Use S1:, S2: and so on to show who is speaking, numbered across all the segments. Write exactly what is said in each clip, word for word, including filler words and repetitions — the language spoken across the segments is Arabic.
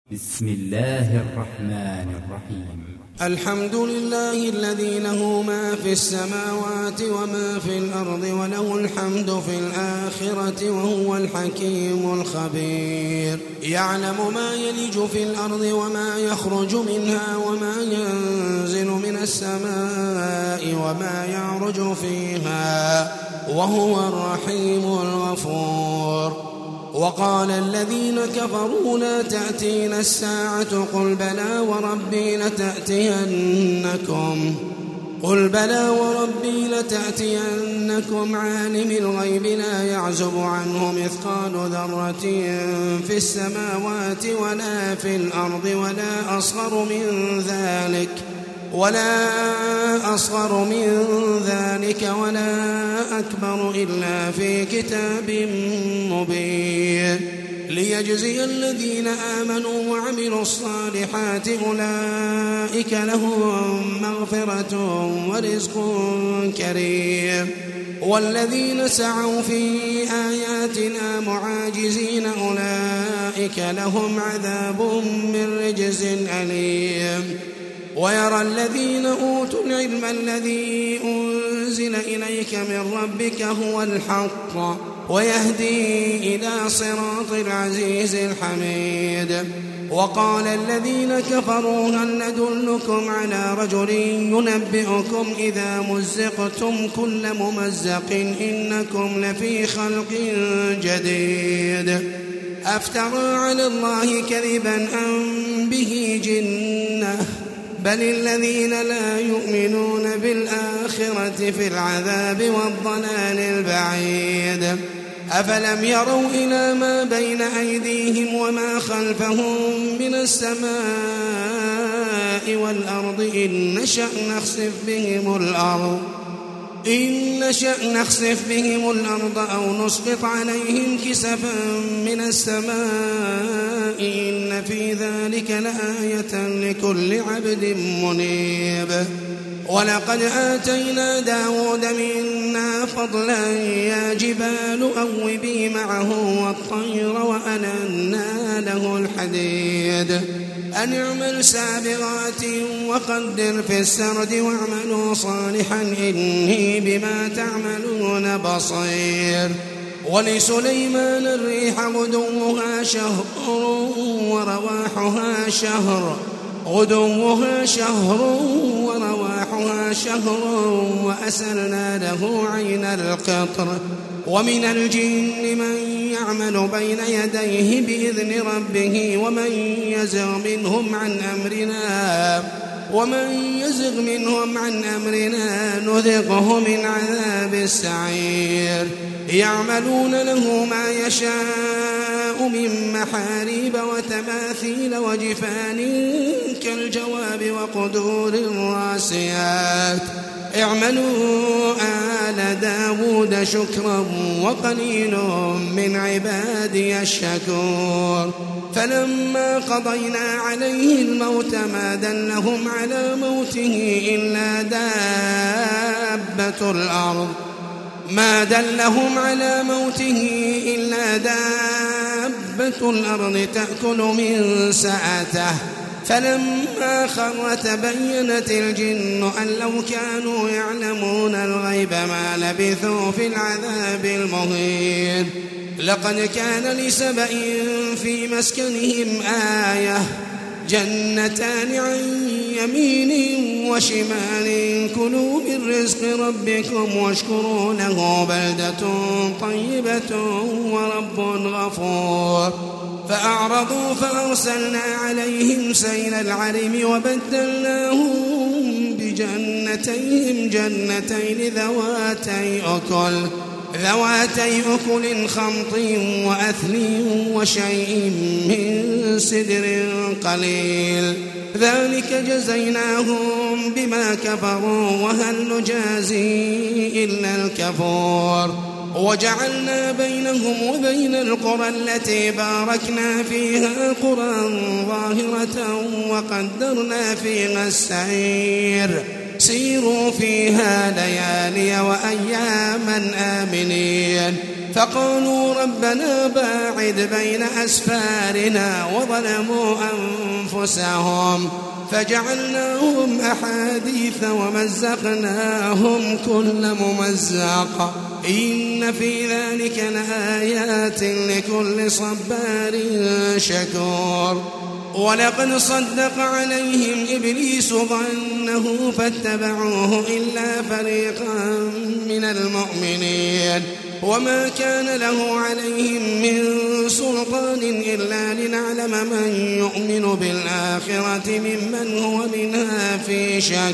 S1: بسم الله الرحمن الرحيم.
S2: الحمد لله الذي له ما في السماوات وما في الأرض وله الحمد في الآخرة وهو الحكيم الخبير. يعلم ما يلج في الأرض وما يخرج منها وما ينزل من السماء وما يعرج فيها وهو الرحيم الغفور. وقال الذين كفروا لا تأتينا الساعة قل بلى وربي لتأتينكم قل بلى وربي لتأتينكم عالم الغيب لا يعزب عنه مثقال ذرة في السماوات ولا في الأرض ولا أصغر من ذلك ولا أصغر من ذلك ولا أكبر إلا في كتاب مبين ليجزي الذين آمنوا وعملوا الصالحات أولئك لهم مغفرة ورزق كريم. والذين سعوا في آياتنا معاجزين أولئك لهم عذاب من رجز أليم. ويرى الذين أوتوا العلم الذي أنزل إليك من ربك هو الحق ويهدي إلى صراط العزيز الحميد. وقال الذين كفروا هل ندلكم على رجل ينبئكم إذا مزقتم كل ممزق إنكم لفي خلق جديد أفترى على الله كذبا أم به جنة بل الذين لا يؤمنون بالآخرة في العذاب والضلال البعيد. أفلم يروا إلى ما بين أيديهم وما خلفهم من السماء والأرض إن نشأ نخسف بهم الأرض إن نشأ نخسف بهم الأرض أو نسقط عليهم كسفا من السماء إن في ذلك لآية لكل عبد منيب. ولقد آتينا داود منا فضلا يا جبال أوبي معه والطير وألنا له الحديد أن اعمل سابغات وقدر في السرد واعملوا صالحا إني بما تعملون بصير. ولسليمان الريح غدوها شهر ورواحها شهر غدوها شهر ورواحها شهر وأسلنا له عين القطر. ومن الجن من يعمل بين يديه بإذن ربه ومن يزغ منهم عن أمرنا ومن يزغ منهم عن أمرنا نذقه من عذاب السعير. يعملون له ما يشاء من محاريب وتماثيل وجفان كالجواب وقدور الراسيات اعملوا آل داود شكرا وقليل من عبادي الشكور. فلما قضينا عليه الموت ما دلهم على موته إلا دابة الأرض ما دلهم على موته إلا دابة الأرض تأكل من سأته. فلما خر تبينت الجن أن لو كانوا يعلمون الغيب ما لبثوا في العذاب المهين. لقد كان لسبأ في مسكنهم آية جنتان عن يمين وشمال كلوا من رزق ربكم واشكروا له بلدة طيبة ورب غفور. فأعرضوا فأرسلنا عليهم سيل العرم وبدلناهم بجنتيهم جنتين ذواتي أكل ذواتي أكل خمط وأثل وشيء من سدر قليل ذلك جزيناهم بما كفروا وهل نجازي إلا الكفور. وجعلنا بينهم وبين القرى التي باركنا فيها قرى ظاهرة وقدرنا فيها السير سيروا فيها ليالي وأياما آمنين فقالوا ربنا باعد بين أسفارنا وظلموا أنفسهم فجعلناهم أحاديث ومزقناهم كل ممزق إن في ذلك لآيات لكل صبار شكور ولقد صدق عليهم إبليس ظنه فاتبعوه إلا فريقا من المؤمنين وما كان له عليهم من سلطان إلا لنعلم من يؤمن بالآخرة ممن هو منها في شك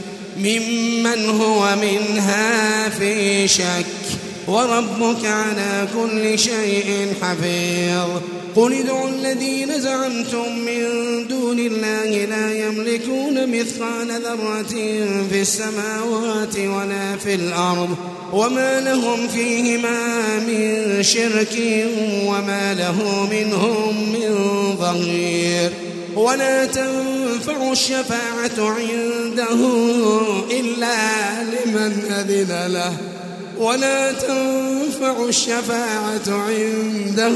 S2: ممن هو منها في شك وربك على كل شيء حفيظ قل ادعوا الذين زعمتم من دون الله لا يملكون مثقال ذرة في السماوات ولا في الأرض وما لهم فيهما من شرك وما له منهم من ظهير ولا تنفع الشفاعة عنده إلا لمن أذن له ولا تنفع الشفاعة عنده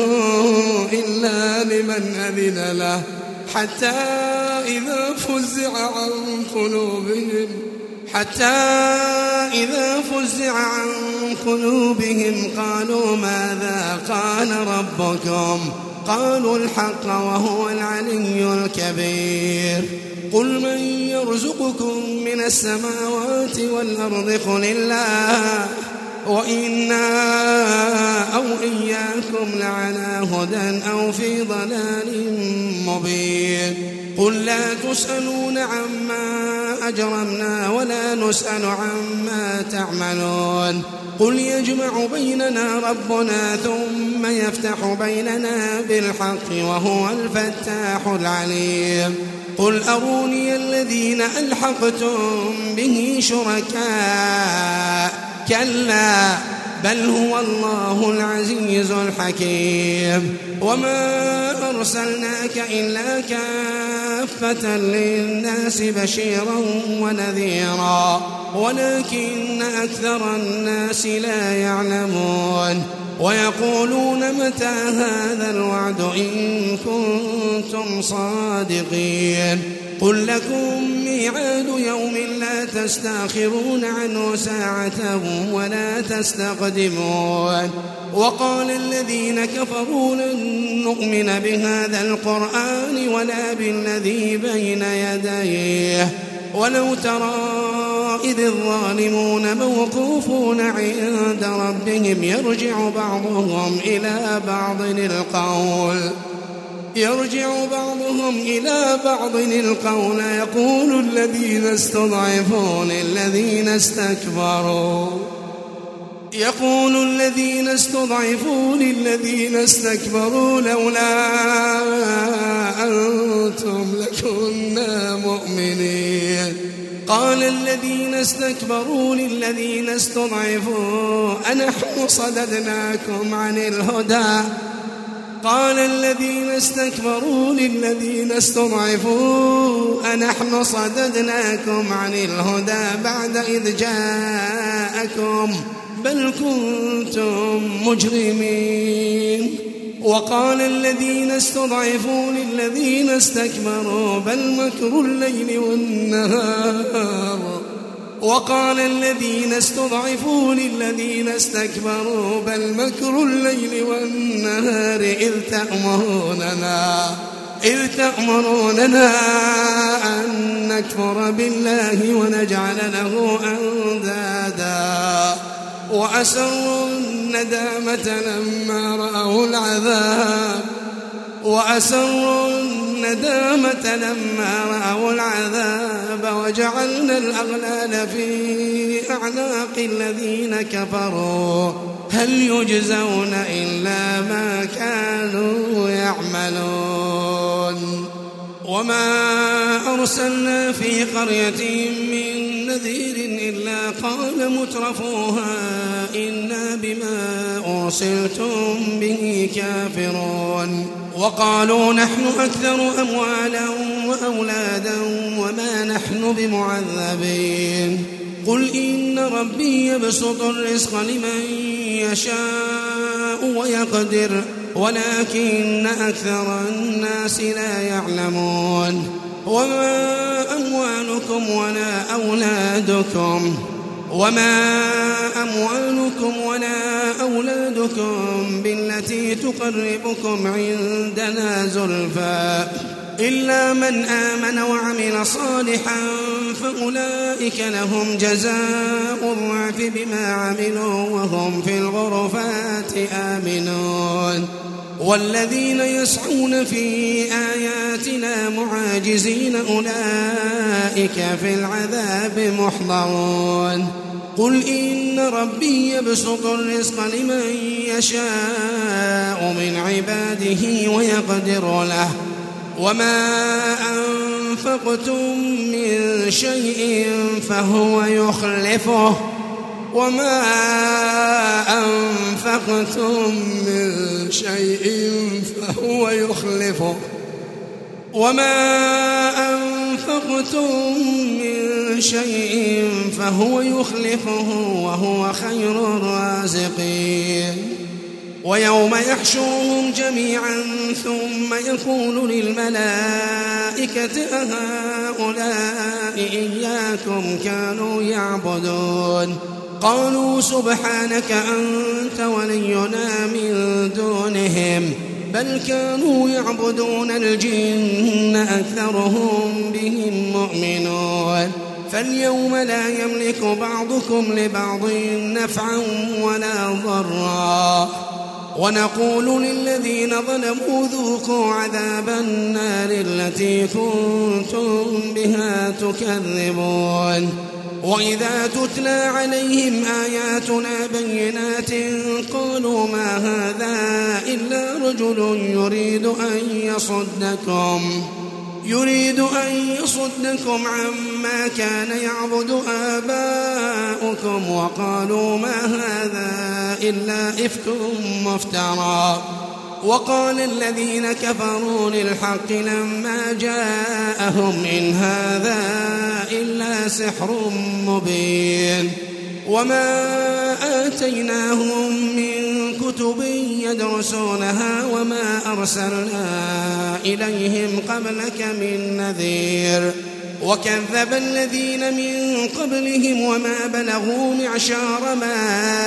S2: إلا لمن أذن له حتى إذا فزع عن قلوبهم حتى إذا فزع عن قلوبهم قالوا ماذا قال ربكم قالوا الحق وهو العلي الكبير قل من يرزقكم من السماوات والأرض قل الله وإنا أو إياكم لعلى هدى أو في ضلال مبين قل لا تسألون عما أجرمنا ولا نسأل عما تعملون قل يجمع بيننا ربنا ثم يفتح بيننا بالحق وهو الفتاح العليم قل أروني الذين ألحقتم به شركاء كلا بل هو الله العزيز الحكيم وما أرسلناك إلا كافة للناس بشيرا ونذيرا ولكن أكثر الناس لا يعلمون ويقولون متى هذا الوعد إن كنتم صادقين قل لكم ميعاد يوم لا تستأخرون عنه ساعة ولا تستقدمون وقال الذين كفروا لن نؤمن بهذا القرآن ولا بالذي بين يديه ولو ترى إذ الظالمون موقوفون عند ربهم يرجع بعضهم إلى بعض القول يرجع بعضهم إلى بعض القول يقول الذين استضعفوا للذين استكبروا يقول الذين استضعفوا للذين استكبروا لولا أنتم لكنا مؤمنين قال الذين استكبروا للذين استضعفوا أنحن صددناكم عن الهدى قال الذين استكبروا للذين استضعفوا أنحن صددناكم عن الهدى بعد إذ جاءكم بل كنتم مجرمين وقال الذين استضعفوا للذين استكبروا بل مكر الليل والنهار وقال الذين استضعفوا للذين استكبروا بل مكر الليل والنهار إذ تأمروننا إذ تأمروننا أن نكفر بالله ونجعل له أندادا وأسروا الندامة لما رأوا العذاب وأسروا الندامة لما رأوا العذاب وجعلنا الأغلال في أعناق الذين كفروا هل يجزون إلا ما كانوا يعملون وما أرسلنا في قرية من نذير إلا قال مترفوها إنا بما أرسلتم به كافرون وقالوا نحن أكثر أموالا وأولادا وما نحن بمعذبين قل إن ربي يبسط الرزق لمن يشاء ويقدر ولكن أكثر الناس لا يعلمون وما أموالكم ولا أولادكم وما أموالكم ولا أولادكم بالتي تقربكم عندنا زلفى إلا من آمن وعمل صالحا فأولئك لهم جزاء الضعف بما عملوا وهم في الغرفات آمنون والذين يسعون في آياتنا معاجزين أولئك في العذاب محضرون قل إن ربي يبسط الرزق لمن يشاء من عباده ويقدر له وما أنفقتم من شيء فهو يخلفه وما أنفقتم من شيء فهو يخلفه وما أنفقتم من شيء فهو يخلفه وهو خير الرازقين ويوم يحشرهم جميعا ثم يقول للملائكة أهؤلاء إياكم كانوا يعبدون قالوا سبحانك أنت ولينا من دونهم بل كانوا يعبدون الجن أكثرهم بهم مؤمنون فاليوم لا يملك بعضكم لبعض نفعا ولا ضرا ونقول للذين ظلموا ذوقوا عذاب النار التي كنتم بها تكذبون وإذا تتلى عليهم آياتنا بينات قالوا ما هذا إلا رجل يريد أن يصدكم يريد أن يصدكم عما كان يعبد آباؤكم وقالوا ما هذا إلا إفك مفترى وقال الذين كفروا للحق لما جاءهم إن هذا إلا سحر مبين وما آتيناهم من كتب يدرسونها وما أرسلنا إليهم قبلك من نذير وكذب الذين من قبلهم وما بلغوا معشار ما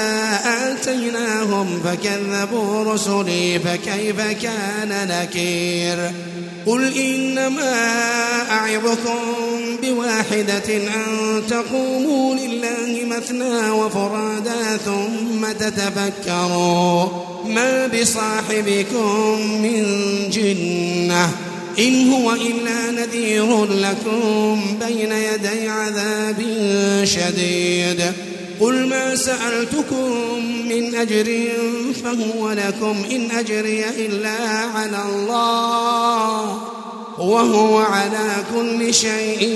S2: آتيناهم فكذبوا رسلي فكيف كان نكير قل إنما أعظكم بواحدة أن تقوموا لله مثنى وفرادا ثم تتفكروا ما بصاحبكم من جنة إن هو إلا نذير لكم بين يدي عذاب شديد قل ما سألتكم من أجر فهو لكم إن أجري إلا على الله وهو على كل شيء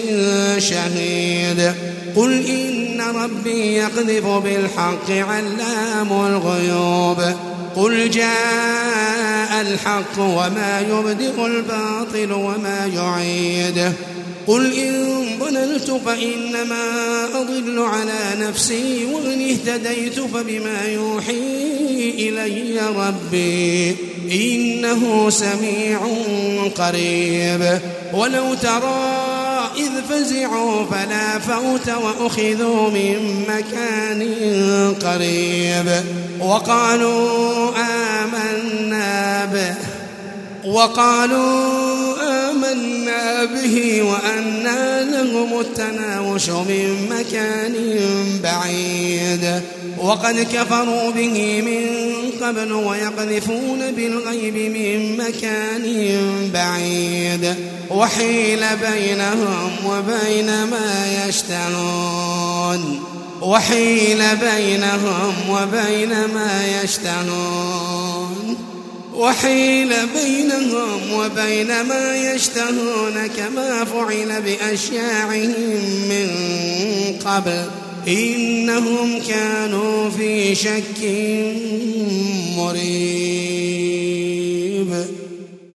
S2: شهيد قل إن ربي يقذف بالحق علام الغيوب قل جاء الحق وما يبدئ الباطل وما يعيد قل إن ضللت فإنما أضل على نفسي وإن اهتديت فبما يوحي إلي ربي إنه سميع قريب ولو ترى إذ فزعوا فلا فوت وأخذوا من مكان قريب وقالوا آمنا به وقالوا آمنا به وأنى لهم التناوش من مكان بعيد وقد كفروا به من قبل ويقذفون بالغيب من مكان بعيد وحيل بينهم وبين ما يشتهون وحيل بينهم وبين ما يشتهون وحيل بينهم وبين ما يشتهون كما فعل بأشياعهم من قبل إنهم كانوا في شك مريب.